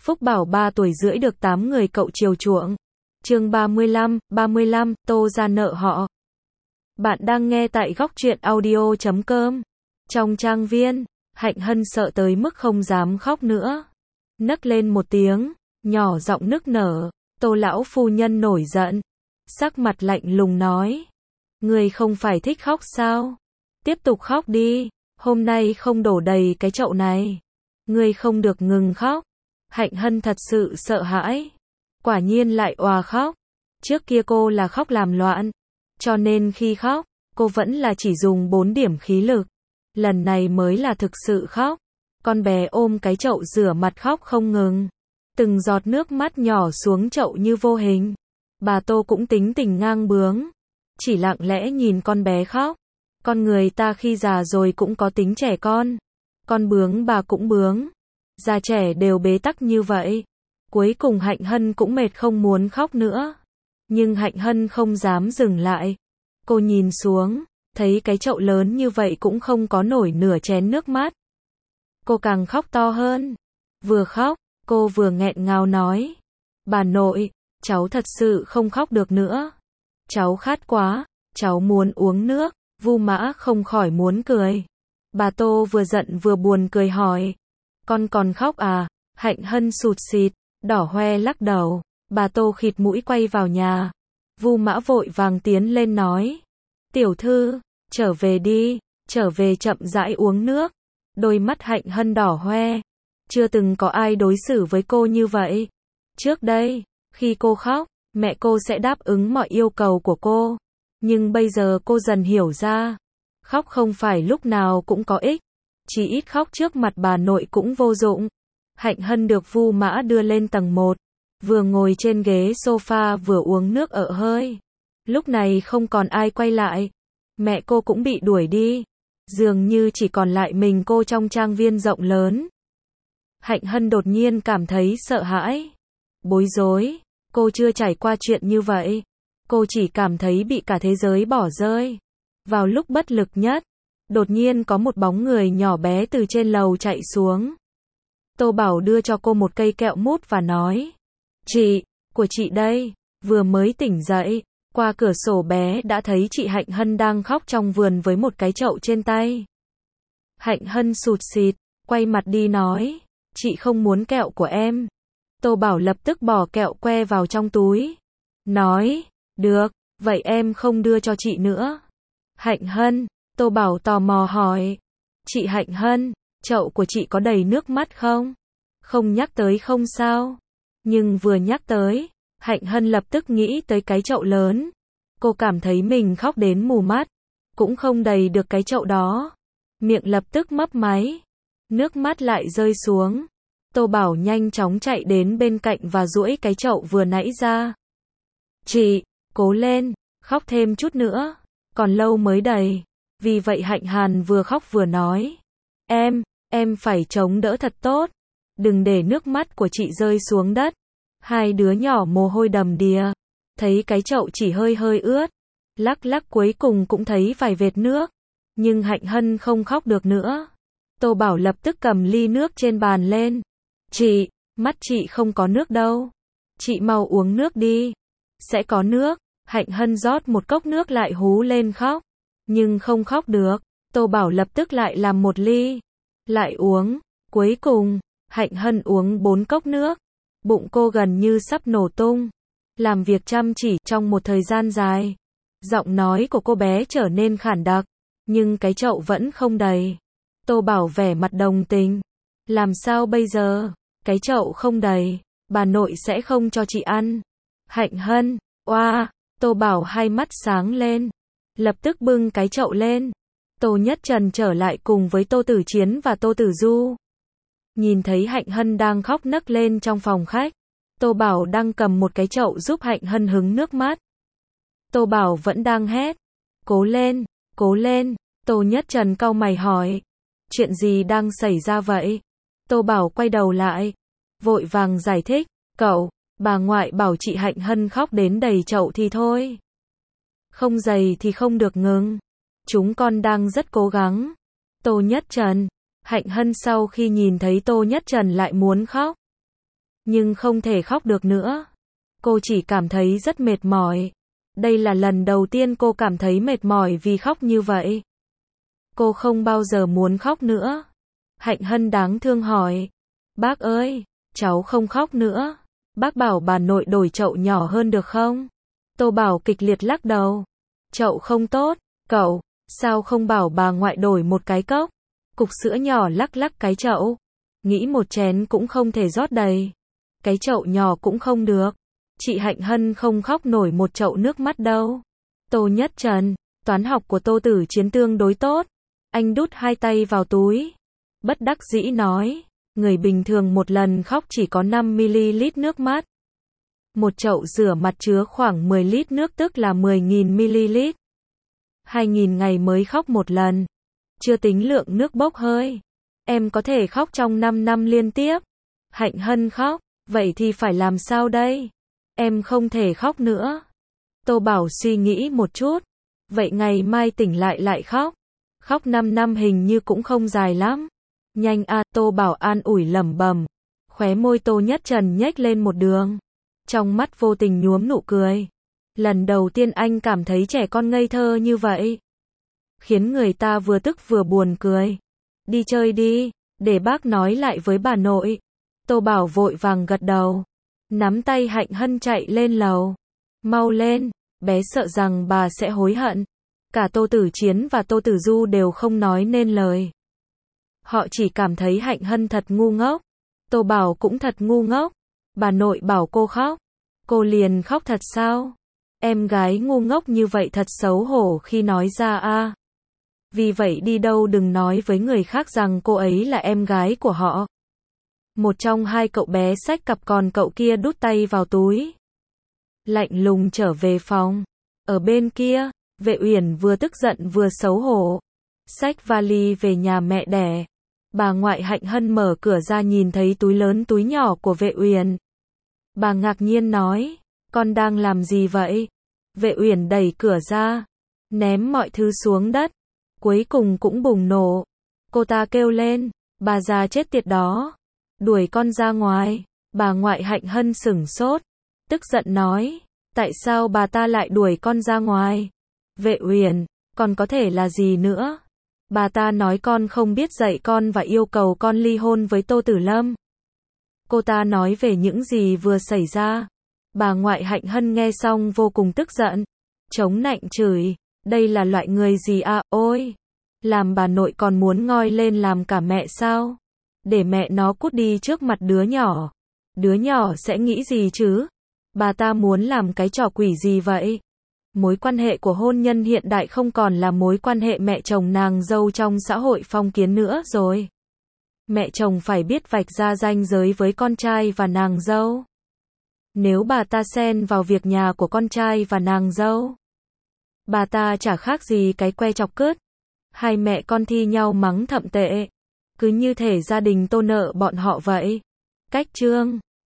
Phúc Bảo 3 tuổi rưỡi được 8 người cậu chiều chuộng. Chương 35, Tô ra nợ họ. Bạn đang nghe tại góc truyện audio.com. Trong trang viên, Hạnh Hân sợ tới mức không dám khóc nữa. Nấc lên một tiếng, nhỏ giọng nức nở. Tô lão phu nhân nổi giận, sắc mặt lạnh lùng nói: "Ngươi không phải thích khóc sao? Tiếp tục khóc đi, hôm nay không đổ đầy cái chậu này. Ngươi không được ngừng khóc." Hạnh Hân thật sự sợ hãi, quả nhiên lại òa khóc. Trước kia cô là khóc làm loạn, cho nên khi khóc, cô vẫn là chỉ dùng 4 điểm khí lực. Lần này mới là thực sự khóc. Con bé ôm cái chậu rửa mặt khóc không ngừng. Từng giọt nước mắt nhỏ xuống chậu như vô hình. Bà Tô cũng tính tình ngang bướng, chỉ lặng lẽ nhìn con bé khóc. Con người ta khi già rồi cũng có tính trẻ con bướng bà cũng bướng. Già trẻ đều bế tắc như vậy. Cuối cùng Hạnh Hân cũng mệt không muốn khóc nữa. Nhưng Hạnh Hân không dám dừng lại. Cô nhìn xuống, thấy cái chậu lớn như vậy cũng không có nổi nửa chén nước mắt. Cô càng khóc to hơn. Vừa khóc, cô vừa nghẹn ngào nói: "Bà nội, cháu thật sự không khóc được nữa. Cháu khát quá, cháu muốn uống nước." Vu Mã không khỏi muốn cười. Bà Tô vừa giận vừa buồn cười hỏi: "Con còn khóc à?" Hạnh Hân sụt sịt, đỏ hoe lắc đầu. Bà Tô khịt mũi quay vào nhà. Vu Mã vội vàng tiến lên nói: "Tiểu thư, trở về đi, trở về chậm rãi uống nước." Đôi mắt Hạnh Hân đỏ hoe. Chưa từng có ai đối xử với cô như vậy. Trước đây, khi cô khóc, mẹ cô sẽ đáp ứng mọi yêu cầu của cô. Nhưng bây giờ cô dần hiểu ra, khóc không phải lúc nào cũng có ích. Chỉ ít khóc trước mặt bà nội cũng vô dụng. Hạnh Hân được Vu Mã đưa lên tầng 1. Vừa ngồi trên ghế sofa vừa uống nước ợ hơi. Lúc này không còn ai quay lại. Mẹ cô cũng bị đuổi đi. Dường như chỉ còn lại mình cô trong trang viên rộng lớn. Hạnh Hân đột nhiên cảm thấy sợ hãi, bối rối. Cô chưa trải qua chuyện như vậy. Cô chỉ cảm thấy bị cả thế giới bỏ rơi. Vào lúc bất lực nhất, đột nhiên có một bóng người nhỏ bé từ trên lầu chạy xuống. Tô Bảo đưa cho cô một cây kẹo mút và nói: "Chị, của chị đây." Vừa mới tỉnh dậy, qua cửa sổ bé đã thấy chị Hạnh Hân đang khóc trong vườn với một cái chậu trên tay. Hạnh Hân sụt sịt, quay mặt đi nói: "Chị không muốn kẹo của em." Tô Bảo lập tức bỏ kẹo que vào trong túi. Nói: "Được, vậy em không đưa cho chị nữa." "Hạnh Hân," Tô Bảo tò mò hỏi: "Chị Hạnh Hân, chậu của chị có đầy nước mắt không?" "Không nhắc tới không sao." Nhưng vừa nhắc tới, Hạnh Hân lập tức nghĩ tới cái chậu lớn. Cô cảm thấy mình khóc đến mù mắt. Cũng không đầy được cái chậu đó. Miệng lập tức mấp máy. Nước mắt lại rơi xuống. Tô Bảo nhanh chóng chạy đến bên cạnh và duỗi cái chậu vừa nãy ra. "Chị, cố lên, khóc thêm chút nữa. Còn lâu mới đầy." Vì vậy Hạnh Hàn vừa khóc vừa nói: Em phải chống đỡ thật tốt. Đừng để nước mắt của chị rơi xuống đất." Hai đứa nhỏ mồ hôi đầm đìa. Thấy cái chậu chỉ hơi hơi ướt. Lắc lắc cuối cùng cũng thấy vài vệt nước. Nhưng Hạnh Hân không khóc được nữa. Tô Bảo lập tức cầm ly nước trên bàn lên. "Chị, mắt chị không có nước đâu. Chị mau uống nước đi." "Sẽ có nước." Hạnh Hân rót một cốc nước lại hú lên khóc. Nhưng không khóc được. Tô Bảo lập tức lại làm một ly. Lại uống. Cuối cùng, Hạnh Hân uống 4 cốc nước. Bụng cô gần như sắp nổ tung. Làm việc chăm chỉ trong một thời gian dài. Giọng nói của cô bé trở nên khản đặc. Nhưng cái chậu vẫn không đầy. Tô Bảo vẻ mặt đồng tình. "Làm sao bây giờ? Cái chậu không đầy. Bà nội sẽ không cho chị ăn." "Hạnh Hân, oa." Tô Bảo hai mắt sáng lên. Lập tức bưng cái chậu lên. Tô Nhất Trần trở lại cùng với Tô Tử Chiến và Tô Tử Du. Nhìn thấy Hạnh Hân đang khóc nấc lên trong phòng khách. Tô Bảo đang cầm một cái chậu giúp Hạnh Hân hứng nước mắt. Tô Bảo vẫn đang hét: "Cố lên, cố lên." Tô Nhất Trần cau mày hỏi: "Chuyện gì đang xảy ra vậy?" Tô Bảo quay đầu lại, vội vàng giải thích: Bà ngoại bảo chị Hạnh Hân khóc đến đầy chậu thì thôi. Không dày thì không được ngừng. Chúng con đang rất cố gắng." Tô Nhất Trần. Hạnh Hân sau khi nhìn thấy Tô Nhất Trần lại muốn khóc. nhưng không thể khóc được nữa. Cô chỉ cảm thấy rất mệt mỏi. Đây là lần đầu tiên cô cảm thấy mệt mỏi vì khóc như vậy. Cô không bao giờ muốn khóc nữa. Hạnh Hân đáng thương hỏi. Bác ơi, cháu không khóc nữa. Bác bảo bà nội đổi chậu nhỏ hơn được không? Tô Bảo kịch liệt lắc đầu. Chậu không tốt, cậu, sao không bảo bà ngoại đổi một cái cốc? Cục sữa nhỏ lắc lắc cái chậu. Nghĩ một chén cũng không thể rót đầy. Cái chậu nhỏ cũng không được. Chị Hạnh Hân không khóc nổi một chậu nước mắt đâu. Tô Nhất Trần, toán học của Tô Tử Chiến tương đối tốt. Anh đút hai tay vào túi. Bất đắc dĩ nói, người bình thường một lần khóc chỉ có 5ml nước mắt. Một chậu rửa mặt chứa khoảng 10 lít nước tức là 10.000ml. 2.000 ngày mới khóc một lần. Chưa tính lượng nước bốc hơi. Em có thể khóc trong 5 năm liên tiếp. Hạnh Hân khóc, vậy thì phải làm sao đây? Em không thể khóc nữa. Tô Bảo suy nghĩ một chút. Vậy ngày mai tỉnh lại khóc. Khóc 5 năm hình như cũng không dài lắm. Nhanh a, Tô Bảo an ủi lẩm bẩm. Khóe môi Tô Nhất Trần nhếch lên một đường. Trong mắt vô tình nhuốm nụ cười. Lần đầu tiên anh cảm thấy trẻ con ngây thơ như vậy. Khiến người ta vừa tức vừa buồn cười. Đi chơi đi, để bác nói lại với bà nội. Tô Bảo vội vàng gật đầu. Nắm tay Hạnh Hân chạy lên lầu. Mau lên, bé sợ rằng bà sẽ hối hận. Cả Tô Tử Chiến và Tô Tử Du đều không nói nên lời. Họ chỉ cảm thấy Hạnh Hân thật ngu ngốc. Tô Bảo cũng thật ngu ngốc. Bà nội bảo cô khóc. Cô liền khóc thật sao? Em gái ngu ngốc như vậy thật xấu hổ khi nói ra a. Vì vậy đi đâu đừng nói với người khác rằng cô ấy là em gái của họ. Một trong hai cậu bé xách cặp còn cậu kia đút tay vào túi. Lạnh lùng trở về phòng. Ở bên kia, Vệ Uyển vừa tức giận vừa xấu hổ. Xách vali về nhà mẹ đẻ. Bà ngoại Hạnh Hân mở cửa ra nhìn thấy túi lớn túi nhỏ của Vệ Uyển. Bà ngạc nhiên nói, con đang làm gì vậy? Vệ Uyển đẩy cửa ra, ném mọi thứ xuống đất. Cuối cùng cũng bùng nổ. Cô ta kêu lên, bà già chết tiệt đó. Đuổi con ra ngoài. Bà ngoại Hạnh Hân sửng sốt. Tức giận nói, tại sao bà ta lại đuổi con ra ngoài? Vệ Uyển, còn có thể là gì nữa? Bà ta nói con không biết dạy con và yêu cầu con ly hôn với Tô Tử Lâm. Cô ta nói về những gì vừa xảy ra. Bà ngoại Hạnh Hân nghe xong vô cùng tức giận. Chống nạnh chửi, đây là loại người gì à, ôi. Làm bà nội còn muốn ngoi lên làm cả mẹ sao? Để mẹ nó cút đi trước mặt đứa nhỏ. Đứa nhỏ sẽ nghĩ gì chứ? Bà ta muốn làm cái trò quỷ gì vậy? Mối quan hệ của hôn nhân hiện đại không còn là mối quan hệ mẹ chồng nàng dâu trong xã hội phong kiến nữa rồi. Mẹ chồng phải biết vạch ra ranh giới với con trai và nàng dâu. Nếu bà ta xen vào việc nhà của con trai và nàng dâu, bà ta chả khác gì cái que chọc cứt. Hai mẹ con thi nhau mắng thậm tệ. Cứ như thể gia đình Tô nợ bọn họ vậy. Cách chương